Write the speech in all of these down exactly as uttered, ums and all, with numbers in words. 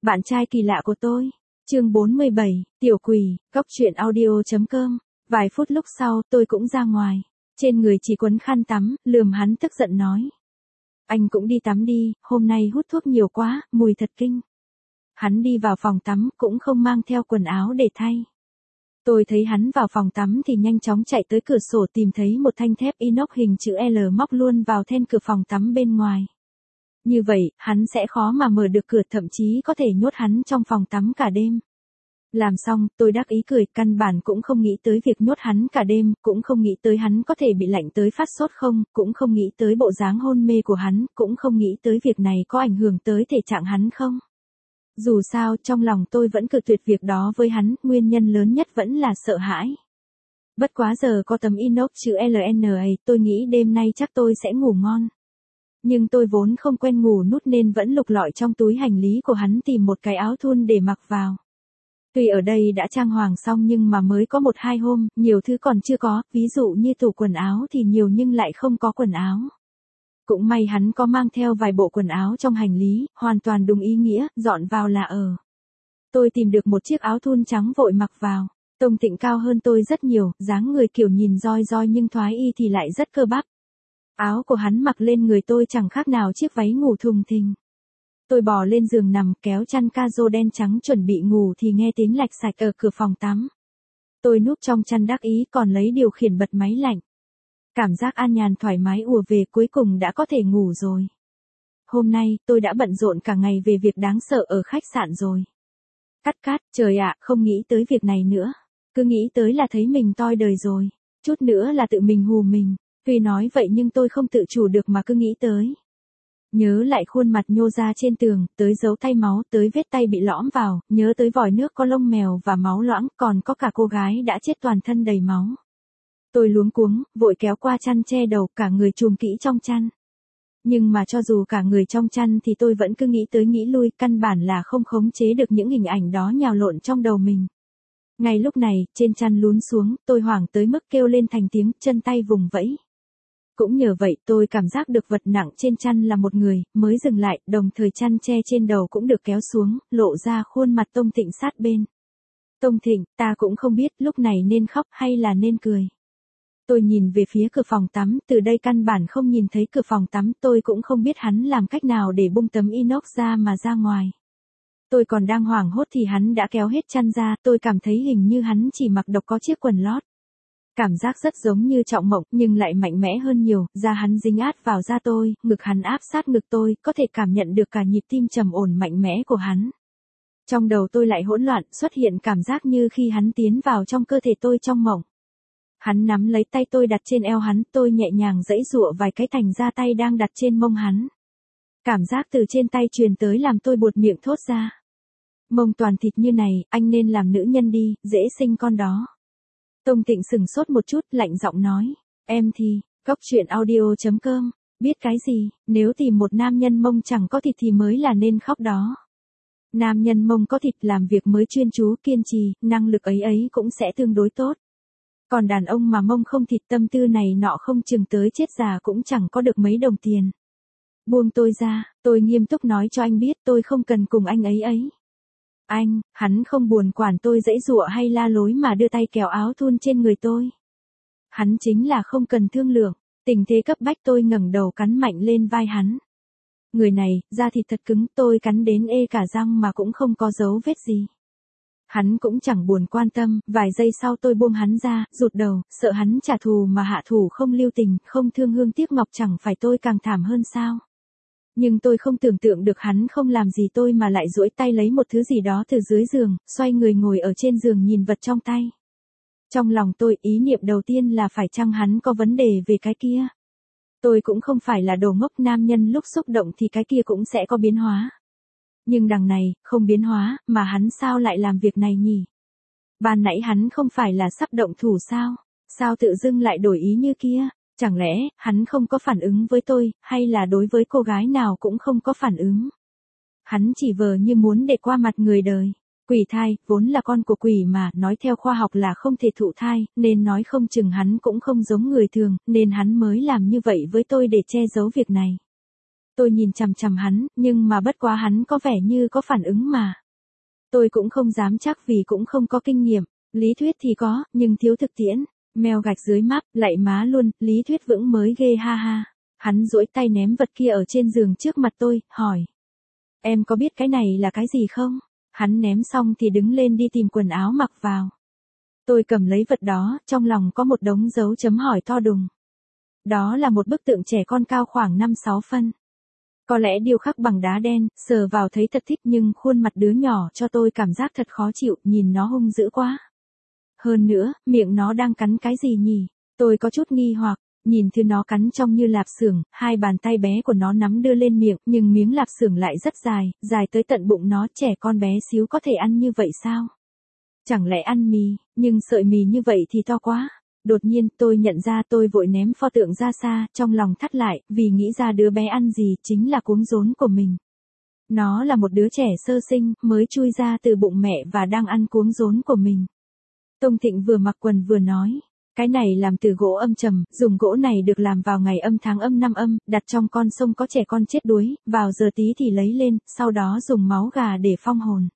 Bạn trai kỳ lạ của tôi. Chương bốn mươi bảy, Tiểu Quỷ, Góc truyện audio chấm com. Vài phút lúc sau, tôi cũng ra ngoài. Trên người chỉ quấn khăn tắm, lườm hắn tức giận nói. Anh cũng đi tắm đi, hôm nay hút thuốc nhiều quá, mùi thật kinh. Hắn đi vào phòng tắm, cũng không mang theo quần áo để thay. Tôi thấy hắn vào phòng tắm thì nhanh chóng chạy tới cửa sổ tìm thấy một thanh thép inox hình chữ L móc luôn vào then cửa phòng tắm bên ngoài. Như vậy, hắn sẽ khó mà mở được cửa, thậm chí có thể nhốt hắn trong phòng tắm cả đêm. Làm xong, tôi đắc ý cười, căn bản cũng không nghĩ tới việc nhốt hắn cả đêm, cũng không nghĩ tới hắn có thể bị lạnh tới phát sốt không, cũng không nghĩ tới bộ dáng hôn mê của hắn, cũng không nghĩ tới việc này có ảnh hưởng tới thể trạng hắn không. Dù sao, trong lòng tôi vẫn cự tuyệt việc đó với hắn, nguyên nhân lớn nhất vẫn là sợ hãi. Bất quá giờ có tấm inox chữ L N A, tôi nghĩ đêm nay chắc tôi sẽ ngủ ngon. Nhưng tôi vốn không quen ngủ nút nên vẫn lục lọi trong túi hành lý của hắn tìm một cái áo thun để mặc vào. Tuy ở đây đã trang hoàng xong nhưng mà mới có một hai hôm, nhiều thứ còn chưa có, ví dụ như tủ quần áo thì nhiều nhưng lại không có quần áo. Cũng may hắn có mang theo vài bộ quần áo trong hành lý, hoàn toàn đúng ý nghĩa, dọn vào là ở. Tôi tìm được một chiếc áo thun trắng vội mặc vào. Tông Tịnh cao hơn tôi rất nhiều, dáng người kiểu nhìn roi roi nhưng thoái y thì lại rất cơ bắp. Áo của hắn mặc lên người tôi chẳng khác nào chiếc váy ngủ thùng thình. Tôi bò lên giường nằm kéo chăn ca-rô đen trắng chuẩn bị ngủ thì nghe tiếng lạch sạch ở cửa phòng tắm. Tôi núp trong chăn đắc ý còn lấy điều khiển bật máy lạnh. Cảm giác an nhàn thoải mái ùa về, cuối cùng đã có thể ngủ rồi. Hôm nay, tôi đã bận rộn cả ngày về việc đáng sợ ở khách sạn rồi. Cắt cắt, trời ạ, không nghĩ tới việc này nữa. Cứ nghĩ tới là thấy mình toi đời rồi. Chút nữa là tự mình hù mình. Tuy nói vậy nhưng tôi không tự chủ được mà cứ nghĩ tới. Nhớ lại khuôn mặt nhô ra trên tường, tới dấu tay máu, tới vết tay bị lõm vào, nhớ tới vòi nước có lông mèo và máu loãng, còn có cả cô gái đã chết toàn thân đầy máu. Tôi luống cuống, vội kéo qua chăn che đầu, cả người chùm kỹ trong chăn. Nhưng mà cho dù cả người trong chăn thì tôi vẫn cứ nghĩ tới nghĩ lui, căn bản là không khống chế được những hình ảnh đó nhào lộn trong đầu mình. Ngay lúc này, trên chăn lún xuống, tôi hoảng tới mức kêu lên thành tiếng, chân tay vùng vẫy. Cũng nhờ vậy tôi cảm giác được vật nặng trên chăn là một người, mới dừng lại, đồng thời chăn che trên đầu cũng được kéo xuống, lộ ra khuôn mặt Tông Thịnh sát bên. Tông Thịnh, ta cũng không biết lúc này nên khóc hay là nên cười. Tôi nhìn về phía cửa phòng tắm, từ đây căn bản không nhìn thấy cửa phòng tắm, tôi cũng không biết hắn làm cách nào để bung tấm inox ra mà ra ngoài. Tôi còn đang hoảng hốt thì hắn đã kéo hết chăn ra, tôi cảm thấy hình như hắn chỉ mặc độc có chiếc quần lót. Cảm giác rất giống như trọng mộng, nhưng lại mạnh mẽ hơn nhiều, da hắn dính át vào da tôi, ngực hắn áp sát ngực tôi, có thể cảm nhận được cả nhịp tim trầm ổn mạnh mẽ của hắn. Trong đầu tôi lại hỗn loạn, xuất hiện cảm giác như khi hắn tiến vào trong cơ thể tôi trong mộng. Hắn nắm lấy tay tôi đặt trên eo hắn, tôi nhẹ nhàng giãy giụa vài cái thành ra tay đang đặt trên mông hắn. Cảm giác từ trên tay truyền tới làm tôi buột miệng thốt ra. Mông toàn thịt như này, anh nên làm nữ nhân đi, dễ sinh con đó. Tông Tịnh sừng sốt một chút, lạnh giọng nói, em thì, góc truyện audio chấm com, biết cái gì, nếu tìm một nam nhân mông chẳng có thịt thì mới là nên khóc đó. Nam nhân mông có thịt làm việc mới chuyên chú, kiên trì, năng lực ấy ấy cũng sẽ tương đối tốt. Còn đàn ông mà mông không thịt tâm tư này nọ không chừng tới chết già cũng chẳng có được mấy đồng tiền. Buông tôi ra, tôi nghiêm túc nói cho anh biết tôi không cần cùng anh ấy ấy. Anh, hắn không buồn quản tôi giãy giụa hay la lối mà đưa tay kéo áo thun trên người tôi. Hắn chính là không cần thương lượng, tình thế cấp bách tôi ngẩng đầu cắn mạnh lên vai hắn. Người này, da thịt thật cứng, tôi cắn đến ê cả răng mà cũng không có dấu vết gì. Hắn cũng chẳng buồn quan tâm, vài giây sau tôi buông hắn ra, rụt đầu, sợ hắn trả thù mà hạ thủ không lưu tình, không thương hương tiếc ngọc chẳng phải tôi càng thảm hơn sao. Nhưng tôi không tưởng tượng được hắn không làm gì tôi mà lại duỗi tay lấy một thứ gì đó từ dưới giường, xoay người ngồi ở trên giường nhìn vật trong tay. Trong lòng tôi, ý niệm đầu tiên là phải chăng hắn có vấn đề về cái kia. Tôi cũng không phải là đồ ngốc, nam nhân lúc xúc động thì cái kia cũng sẽ có biến hóa. Nhưng đằng này, không biến hóa, mà hắn sao lại làm việc này nhỉ? Ban nãy hắn không phải là sắp động thủ sao? Sao tự dưng lại đổi ý như kia? Chẳng lẽ, hắn không có phản ứng với tôi, hay là đối với cô gái nào cũng không có phản ứng? Hắn chỉ vờ như muốn để qua mặt người đời. Quỷ thai, vốn là con của quỷ mà, nói theo khoa học là không thể thụ thai, nên nói không chừng hắn cũng không giống người thường, nên hắn mới làm như vậy với tôi để che giấu việc này. Tôi nhìn chằm chằm hắn, nhưng mà bất quá hắn có vẻ như có phản ứng mà. Tôi cũng không dám chắc vì cũng không có kinh nghiệm, lý thuyết thì có, nhưng thiếu thực tiễn. Mèo gạch dưới máp, lạy má luôn, lý thuyết vững mới ghê ha ha. Hắn duỗi tay ném vật kia ở trên giường trước mặt tôi, hỏi. Em có biết cái này là cái gì không? Hắn ném xong thì đứng lên đi tìm quần áo mặc vào. Tôi cầm lấy vật đó, trong lòng có một đống dấu chấm hỏi to đùng. Đó là một bức tượng trẻ con cao khoảng năm sáu phân. Có lẽ điêu khắc bằng đá đen, sờ vào thấy thật thích nhưng khuôn mặt đứa nhỏ cho tôi cảm giác thật khó chịu, nhìn nó hung dữ quá. Hơn nữa, miệng nó đang cắn cái gì nhỉ? Tôi có chút nghi hoặc, nhìn thứ nó cắn trông như lạp xưởng, hai bàn tay bé của nó nắm đưa lên miệng, nhưng miếng lạp xưởng lại rất dài, dài tới tận bụng nó, trẻ con bé xíu có thể ăn như vậy sao? Chẳng lẽ ăn mì, nhưng sợi mì như vậy thì to quá. Đột nhiên tôi nhận ra tôi vội ném pho tượng ra xa, trong lòng thắt lại, vì nghĩ ra đứa bé ăn gì chính là cuống rốn của mình. Nó là một đứa trẻ sơ sinh, mới chui ra từ bụng mẹ và đang ăn cuống rốn của mình. Tông Thịnh vừa mặc quần vừa nói, cái này làm từ gỗ âm trầm, dùng gỗ này được làm vào ngày âm tháng âm năm âm, đặt trong con sông có trẻ con chết đuối, vào giờ tí thì lấy lên, sau đó dùng máu gà để phong hồn.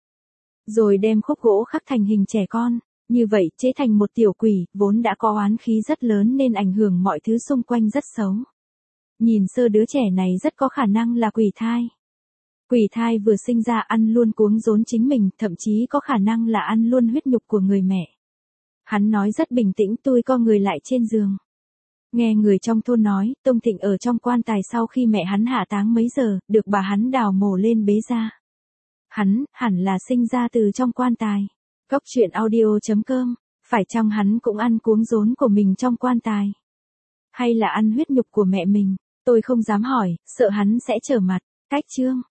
Rồi đem khúc gỗ khắc thành hình trẻ con. Như vậy, chế thành một tiểu quỷ, vốn đã có oán khí rất lớn nên ảnh hưởng mọi thứ xung quanh rất xấu. Nhìn sơ đứa trẻ này rất có khả năng là quỷ thai. Quỷ thai vừa sinh ra ăn luôn cuống rốn chính mình, thậm chí có khả năng là ăn luôn huyết nhục của người mẹ. Hắn nói rất bình tĩnh, tôi co người lại trên giường. Nghe người trong thôn nói, Tông Thịnh ở trong quan tài sau khi mẹ hắn hạ táng mấy giờ, được bà hắn đào mổ lên bế ra. Hắn, hẳn là sinh ra từ trong quan tài. Cốc truyện audio chấm com, phải chăng hắn cũng ăn cuống rốn của mình trong quan tài? Hay là ăn huyết nhục của mẹ mình? Tôi không dám hỏi, sợ hắn sẽ trở mặt. Cách chương.